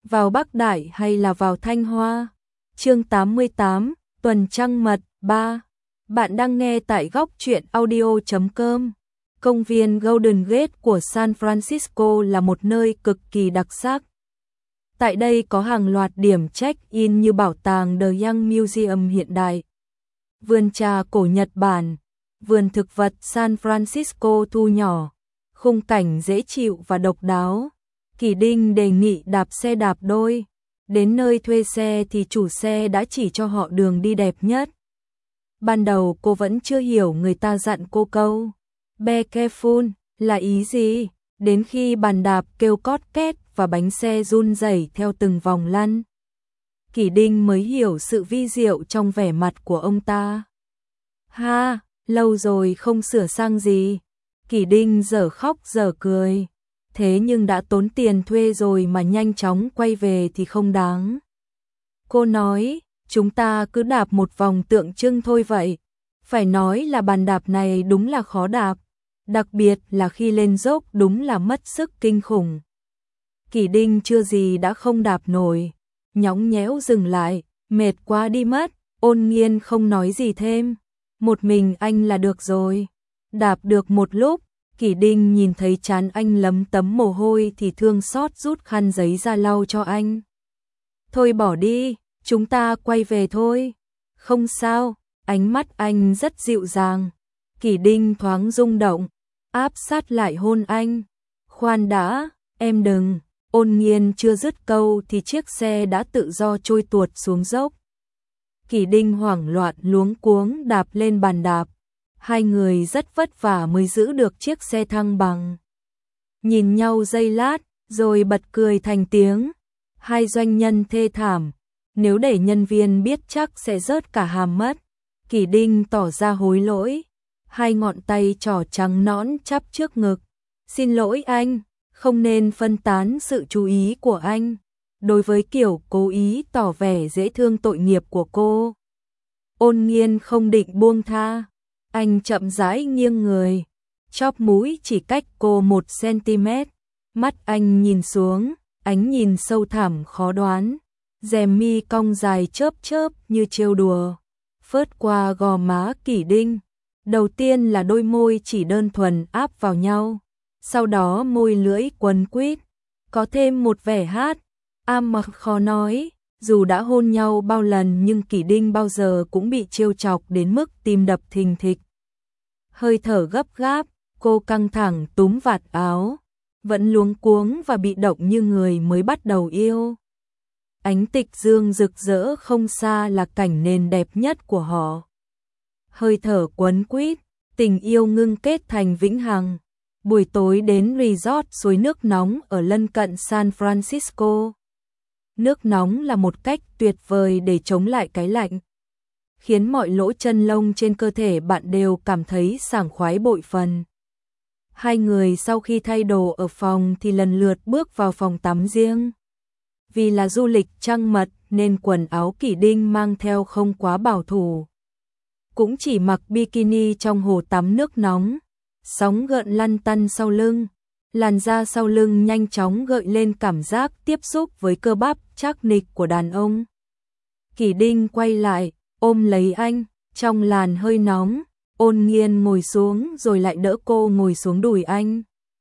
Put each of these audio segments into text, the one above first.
vào Bắc Đại hay là vào Thanh Hoa? Chương 88, Tuần Trăng Mật 3. Bạn đang nghe tại góc truyện audio.com. Công viên Golden Gate của San Francisco là một nơi cực kỳ đặc sắc. Tại đây có hàng loạt điểm check-in như bảo tàng The Young Museum hiện đại, vườn trà cổ Nhật Bản, vườn thực vật San Francisco thu nhỏ, khung cảnh dễ chịu và độc đáo. Kỷ Đinh đề nghị đạp xe đạp đôi. Đến nơi thuê xe thì chủ xe đã chỉ cho họ đường đi đẹp nhất. Ban đầu cô vẫn chưa hiểu người ta dặn cô câu Be careful là ý gì, đến khi bàn đạp kêu cót két và bánh xe run rẩy theo từng vòng lăn, Kỷ Đinh mới hiểu sự vi diệu trong vẻ mặt của ông ta. Ha, lâu rồi không sửa sang gì. Kỷ Đinh dở khóc dở cười. Thế nhưng đã tốn tiền thuê rồi mà nhanh chóng quay về thì không đáng. Cô nói, chúng ta cứ đạp một vòng tượng trưng thôi vậy. Phải nói là bàn đạp này đúng là khó đạp, đặc biệt là khi lên dốc đúng là mất sức kinh khủng. Kỷ Đinh chưa gì đã không đạp nổi, nhõng nhẽo dừng lại, mệt quá đi mất. Ôn Nghiên không nói gì thêm, một mình anh là được rồi. Đạp được một lúc, Kỷ Đinh nhìn thấy trán anh lấm tấm mồ hôi thì thương xót rút khăn giấy ra lau cho anh. Thôi bỏ đi, chúng ta quay về thôi. Không sao, ánh mắt anh rất dịu dàng. Kỷ Đinh thoáng rung động, áp sát lại hôn anh. Khoan đã, em đừng. Ôn Nghiên chưa dứt câu thì chiếc xe đã tự do trôi tuột xuống dốc. Kỷ Đinh hoảng loạn luống cuống đạp lên bàn đạp. Hai người rất vất vả mới giữ được chiếc xe thăng bằng. Nhìn nhau giây lát, rồi bật cười thành tiếng. Hai doanh nhân thê thảm, nếu để nhân viên biết chắc sẽ rớt cả hàm mất. Kỷ Đinh tỏ ra hối lỗi, hai ngón tay trỏ trắng nõn chắp trước ngực. Xin lỗi anh, không nên phân tán sự chú ý của anh đối với kiểu cố ý tỏ vẻ dễ thương tội nghiệp của cô. Ôn Nghiên không định buông tha. Anh chậm rãi nghiêng người, chóp mũi chỉ cách cô 1 cm. Mắt anh nhìn xuống, ánh nhìn sâu thẳm khó đoán. Rèm mi cong dài chớp chớp như trêu đùa, phớt qua gò má Kỷ Đinh. Đầu tiên là đôi môi chỉ đơn thuần áp vào nhau, sau đó môi lưỡi quấn quýt, có thêm một vẻ hát mà khó nói. Dù đã hôn nhau bao lần nhưng Kỷ Đinh bao giờ cũng bị trêu chọc đến mức tim đập thình thịch. Hơi thở gấp gáp, cô căng thẳng túm vạt áo, vẫn luống cuống và bị động như người mới bắt đầu yêu. Ánh tịch dương rực rỡ không xa là cảnh nền đẹp nhất của họ. Hơi thở quấn quýt, tình yêu ngưng kết thành vĩnh hằng. Buổi tối đến resort suối nước nóng ở lân cận San Francisco. Nước nóng là một cách tuyệt vời để chống lại cái lạnh, khiến mọi lỗ chân lông trên cơ thể bạn đều cảm thấy sảng khoái bội phần. Hai người sau khi thay đồ ở phòng thì lần lượt bước vào phòng tắm riêng. Vì là du lịch trăng mật nên quần áo Kỷ Đinh mang theo không quá bảo thủ. Cũng chỉ mặc bikini trong hồ tắm nước nóng, sóng gợn lăn tăn sau lưng. Làn da sau lưng nhanh chóng gợi lên cảm giác tiếp xúc với cơ bắp chắc nịch của đàn ông. Kỷ Đinh quay lại, ôm lấy anh, trong làn hơi nóng. Ôn Nghiên ngồi xuống rồi lại đỡ cô ngồi xuống đùi anh.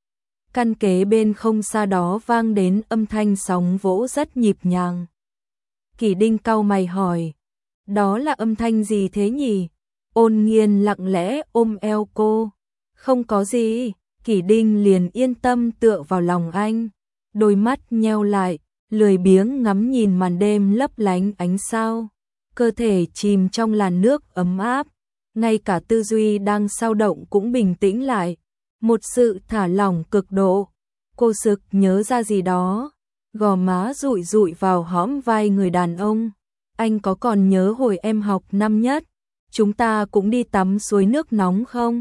Căn kế bên không xa đó vang đến âm thanh sóng vỗ rất nhịp nhàng. Kỷ Đinh cau mày hỏi, đó là âm thanh gì thế nhỉ? Ôn Nghiên lặng lẽ ôm eo cô, không có gì. Kỷ Đinh liền yên tâm tựa vào lòng anh, đôi mắt nheo lại, lười biếng ngắm nhìn màn đêm lấp lánh ánh sao. Cơ thể chìm trong làn nước ấm áp, ngay cả tư duy đang sao động cũng bình tĩnh lại. Một sự thả lỏng cực độ. Cô sực nhớ ra gì đó, gò má dụi dụi vào hõm vai người đàn ông. Anh có còn nhớ hồi em học năm nhất, chúng ta cũng đi tắm suối nước nóng không?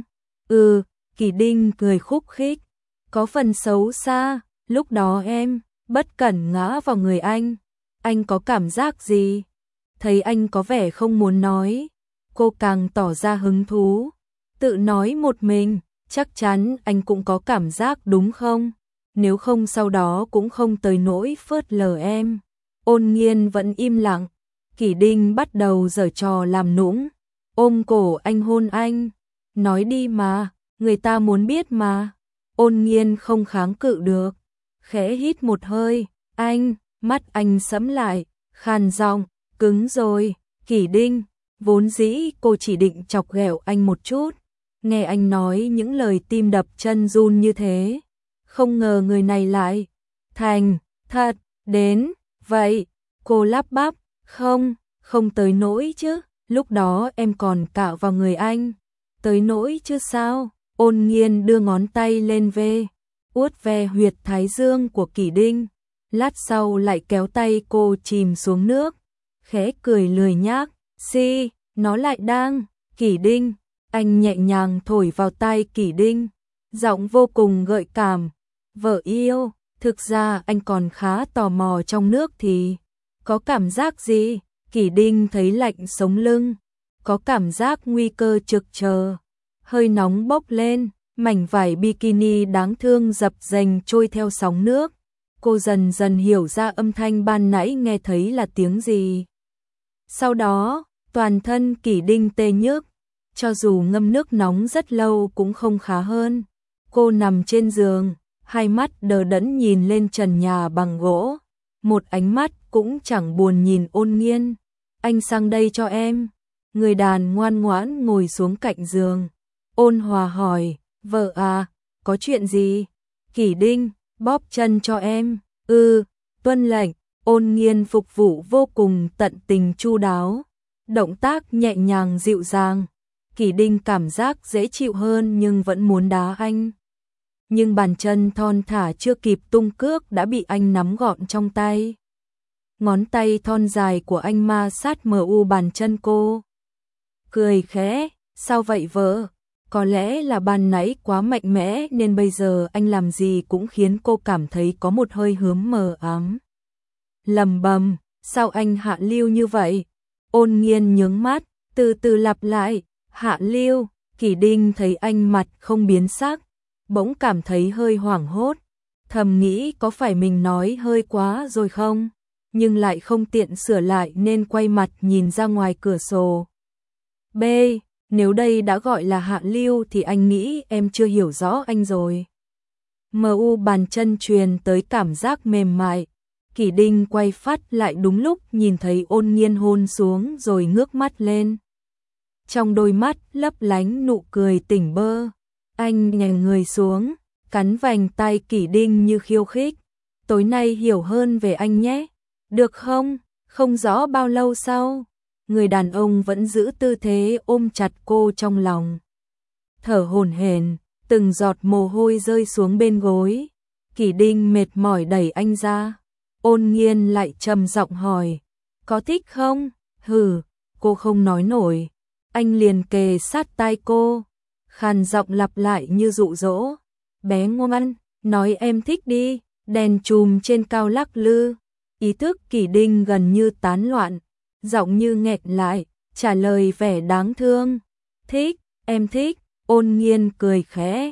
Kỷ Đinh cười khúc khích, có phần xấu xa, lúc đó em bất cẩn ngã vào người anh có cảm giác gì? Thấy anh có vẻ không muốn nói, cô càng tỏ ra hứng thú, tự nói một mình, chắc chắn anh cũng có cảm giác đúng không? nếu không sau đó cũng không tới nỗi phớt lờ em. Ôn Nghiên vẫn im lặng, Kỷ Đinh bắt đầu giở trò làm nũng, ôm cổ anh hôn anh, nói đi mà, người ta muốn biết mà. Ôn Nghiên không kháng cự được, khẽ hít một hơi, anh, mắt anh sẫm lại, khàn giọng, cứng rồi. Kỷ Đinh, vốn dĩ cô chỉ định chọc ghẹo anh một chút, nghe anh nói những lời tim đập chân run như thế, không ngờ người này lại thành thật đến vậy. Cô lắp bắp, không tới nỗi chứ, lúc đó em còn cạo vào người anh, tới nỗi chứ sao. Ôn Nghiên đưa ngón tay lên uốt ve huyệt thái dương của Kỷ Đinh, lát sau lại kéo tay cô chìm xuống nước, khẽ cười lười nhác, nó lại đang. Kỷ Đinh, anh nhẹ nhàng thổi vào tai Kỷ Đinh, giọng vô cùng gợi cảm, vợ yêu, thực ra anh còn khá tò mò trong nước thì có cảm giác gì. Kỷ Đinh thấy lạnh sống lưng, có cảm giác nguy cơ trực chờ, hơi nóng bốc lên, mảnh vải bikini đáng thương dập dềnh trôi theo sóng nước. Cô dần dần hiểu ra âm thanh ban nãy nghe thấy là tiếng gì. Sau đó, toàn thân Kỷ Đinh tê nhức, cho dù ngâm nước nóng rất lâu cũng không khá hơn. Cô nằm trên giường, hai mắt đờ đẫn nhìn lên trần nhà bằng gỗ, một ánh mắt cũng chẳng buồn nhìn Ôn Nghiên. Anh sang đây cho em. Người đàn ngoan ngoãn ngồi xuống cạnh giường, ôn hòa hỏi, vợ à, có chuyện gì? Kỷ Đinh, bóp chân cho em. Tuân lệnh. Ôn Nghiên phục vụ vô cùng tận tình chu đáo, động tác nhẹ nhàng dịu dàng. Kỷ Đinh cảm giác dễ chịu hơn nhưng vẫn muốn đá anh. Nhưng bàn chân thon thả chưa kịp tung cước đã bị anh nắm gọn trong tay. Ngón tay thon dài của anh ma sát bàn chân cô. Cười khẽ, sao vậy vợ? Có lẽ là ban nãy quá mạnh mẽ nên bây giờ anh làm gì cũng khiến cô cảm thấy có một hơi hướng mờ ám. Lầm bầm, sao anh hạ lưu như vậy? Ôn Nghiên nhướng mắt, từ từ lặp lại, hạ lưu. Kỷ Đinh thấy anh mặt không biến sắc, bỗng cảm thấy hơi hoảng hốt, thầm nghĩ có phải mình nói hơi quá rồi không, nhưng lại không tiện sửa lại nên quay mặt nhìn ra ngoài cửa sổ. Nếu đây đã gọi là hạ lưu thì anh nghĩ em chưa hiểu rõ anh rồi. Bàn chân truyền tới cảm giác mềm mại. Kỷ Đinh quay phát lại đúng lúc nhìn thấy Ôn Nghiên hôn xuống rồi ngước mắt lên. Trong đôi mắt lấp lánh nụ cười tỉnh bơ. Anh nhảy người xuống, cắn vành tai Kỷ Đinh như khiêu khích. Tối nay hiểu hơn về anh nhé. Được không? Không rõ bao lâu sau, người đàn ông vẫn giữ tư thế ôm chặt cô trong lòng. Thở hổn hển, từng giọt mồ hôi rơi xuống bên gối. Kỷ Đinh mệt mỏi đẩy anh ra. Ôn Nghiên lại trầm giọng hỏi, có thích không? Cô không nói nổi. Anh liền kề sát tai cô, khàn giọng lặp lại như dụ dỗ. Bé ngoan, nói em thích đi. Đèn chùm trên cao lắc lư. Ý thức Kỷ Đinh gần như tán loạn, giọng như nghẹn lại, trả lời vẻ đáng thương. Thích, em thích. Ôn Nghiên cười khẽ,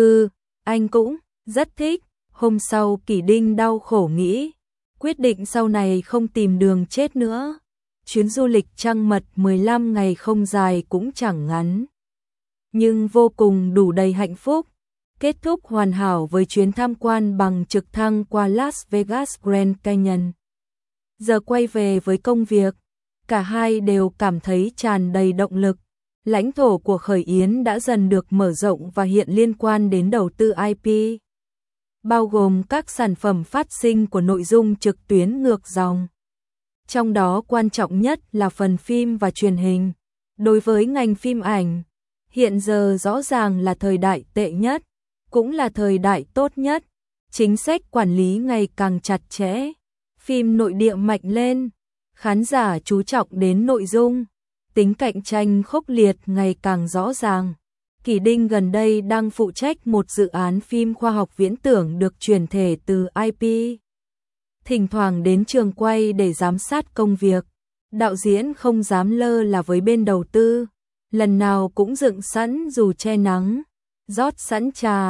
anh cũng rất thích. Hôm sau Kỷ Đinh đau khổ nghĩ, quyết định sau này không tìm đường chết nữa. Chuyến du lịch trăng mật 15 ngày không dài cũng chẳng ngắn, nhưng vô cùng đủ đầy hạnh phúc. Kết thúc hoàn hảo với chuyến tham quan bằng trực thăng qua Las Vegas Grand Canyon. Giờ quay về với công việc, cả hai đều cảm thấy tràn đầy động lực. Lãnh thổ của Khởi Yến đã dần được mở rộng và hiện liên quan đến đầu tư IP, bao gồm các sản phẩm phát sinh của nội dung trực tuyến ngược dòng. Trong đó quan trọng nhất là phần phim và truyền hình. Đối với ngành phim ảnh, hiện giờ rõ ràng là thời đại tệ nhất, cũng là thời đại tốt nhất. Chính sách quản lý ngày càng chặt chẽ, phim nội địa mạnh lên, khán giả chú trọng đến nội dung, tính cạnh tranh khốc liệt ngày càng rõ ràng. Kỷ Đinh gần đây đang phụ trách một dự án phim khoa học viễn tưởng được chuyển thể từ IP. Thỉnh thoảng đến trường quay để giám sát công việc, đạo diễn không dám lơ là với bên đầu tư, lần nào cũng dựng sẵn dù che nắng, rót sẵn trà,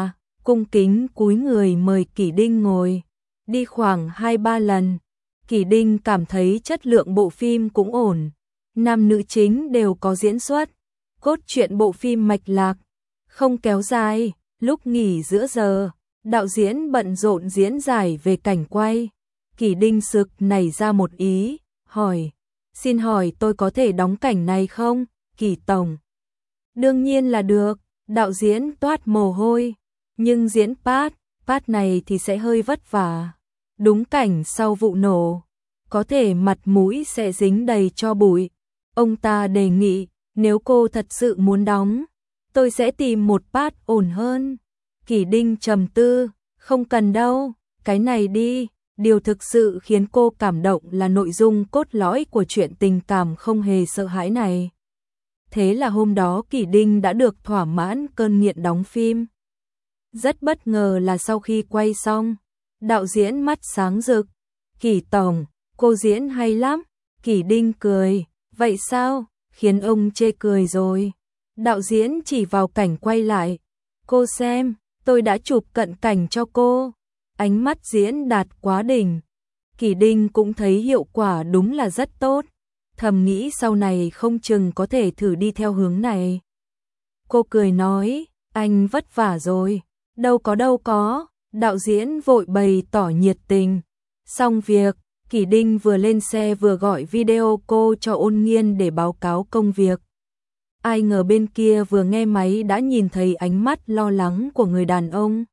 cung kính cúi người mời Kỷ Đinh ngồi. Đi khoảng 2-3 lần, Kỷ Đinh cảm thấy chất lượng bộ phim cũng ổn. Nam nữ chính đều có diễn xuất, cốt truyện bộ phim mạch lạc, không kéo dài. Lúc nghỉ giữa giờ, đạo diễn bận rộn diễn giải về cảnh quay. Kỷ Đinh sực nảy ra một ý, hỏi, xin hỏi tôi có thể đóng cảnh này không, Kỷ tổng? Đương nhiên là được, đạo diễn toát mồ hôi, nhưng diễn part này thì sẽ hơi vất vả. Đúng cảnh sau vụ nổ, có thể mặt mũi sẽ dính đầy tro bụi. Ông ta đề nghị, nếu cô thật sự muốn đóng, tôi sẽ tìm một part ổn hơn. Kỷ Đinh trầm tư, không cần đâu, cái này đi. Điều thực sự khiến cô cảm động là nội dung cốt lõi của chuyện tình cảm không hề sợ hãi này. Thế là hôm đó Kỷ Đinh đã được thỏa mãn cơn nghiện đóng phim. Rất bất ngờ là sau khi quay xong, đạo diễn mắt sáng rực. Kỷ tổng, cô diễn hay lắm. Kỷ Đinh cười, vậy sao, khiến ông chê cười rồi. Đạo diễn chỉ vào cảnh quay lại. Cô xem, tôi đã chụp cận cảnh cho cô. Ánh mắt diễn đạt quá đỉnh. Kỷ Đinh cũng thấy hiệu quả đúng là rất tốt. Thầm nghĩ sau này không chừng có thể thử đi theo hướng này. Cô cười nói, anh vất vả rồi. Đâu có. Đạo diễn vội bày tỏ nhiệt tình. Xong việc, Kỷ Đinh vừa lên xe vừa gọi video cô cho Ôn Nghiên để báo cáo công việc. Ai ngờ bên kia vừa nghe máy đã nhìn thấy ánh mắt lo lắng của người đàn ông.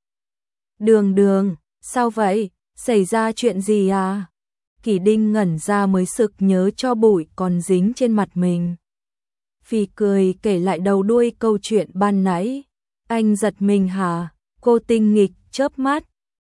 Đường, sao vậy? Xảy ra chuyện gì à? Kỷ Đinh ngẩn ra mới sực nhớ cho bụi còn dính trên mặt mình. Phì cười kể lại đầu đuôi câu chuyện ban nãy. Anh giật mình hả? Cô tinh nghịch chớp mắt.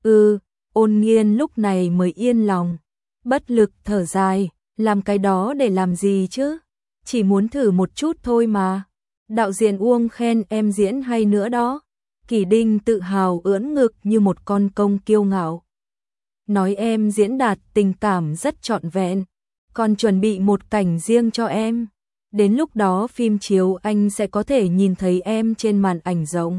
Ôn Nghiên lúc này mới yên lòng. Bất lực thở dài, làm cái đó để làm gì chứ? Chỉ muốn thử một chút thôi mà. Đạo diễn Uông khen em diễn hay nữa đó. Kỷ Đinh tự hào ưỡn ngực như một con công kiêu ngạo. Nói em diễn đạt tình cảm rất trọn vẹn, còn chuẩn bị một cảnh riêng cho em. Đến lúc đó phim chiếu anh sẽ có thể nhìn thấy em trên màn ảnh rộng.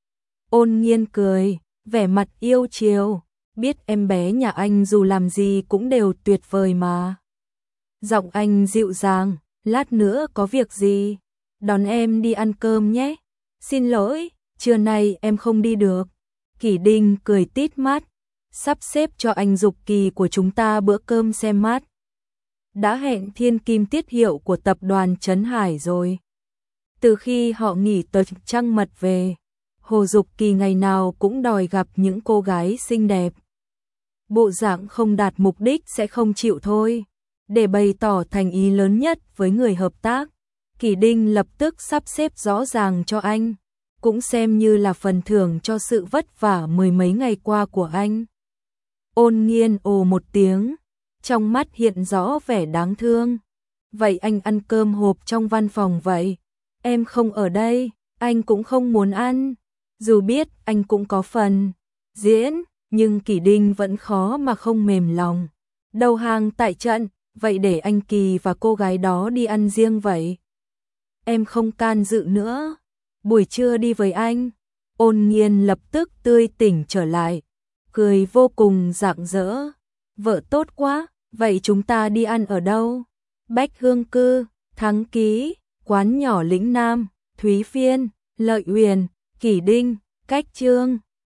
Ôn Nghiên cười, vẻ mặt yêu chiều, biết em bé nhà anh dù làm gì cũng đều tuyệt vời mà. Giọng anh dịu dàng, lát nữa có việc gì? Đón em đi ăn cơm nhé. Xin lỗi, trưa nay em không đi được. Kỷ Đinh cười tít mắt, sắp xếp cho anh Dục Kỳ của chúng ta bữa cơm xem mắt. Đã hẹn thiên kim tiết hiệu của tập đoàn Trấn Hải rồi. Từ khi họ nghỉ tuần trăng mật về, Hồ Dục Kỳ ngày nào cũng đòi gặp những cô gái xinh đẹp. Bộ dạng không đạt mục đích sẽ không chịu thôi. Để bày tỏ thành ý lớn nhất với người hợp tác, Kỷ Đinh lập tức sắp xếp rõ ràng cho anh, cũng xem như là phần thưởng cho sự vất vả mười mấy ngày qua của anh. Ôn Nghiên ồ một tiếng, trong mắt hiện rõ vẻ đáng thương. Vậy anh ăn cơm hộp trong văn phòng vậy? Em không ở đây, anh cũng không muốn ăn. Dù biết anh cũng có phần diễn, nhưng Kỷ Đinh vẫn khó mà không mềm lòng. Đầu hàng tại trận, vậy để anh Kỳ và cô gái đó đi ăn riêng vậy. Em không can dự nữa. Buổi trưa đi với anh. Ôn Nghiên lập tức tươi tỉnh trở lại, cười vô cùng rạng rỡ. Vợ tốt quá, vậy chúng ta đi ăn ở đâu? Bách Hương Cư, Thắng Ký, quán nhỏ Lĩnh Nam, Thúy Phiên, Lợi Uyển, Kỷ Đinh, Cách Trương.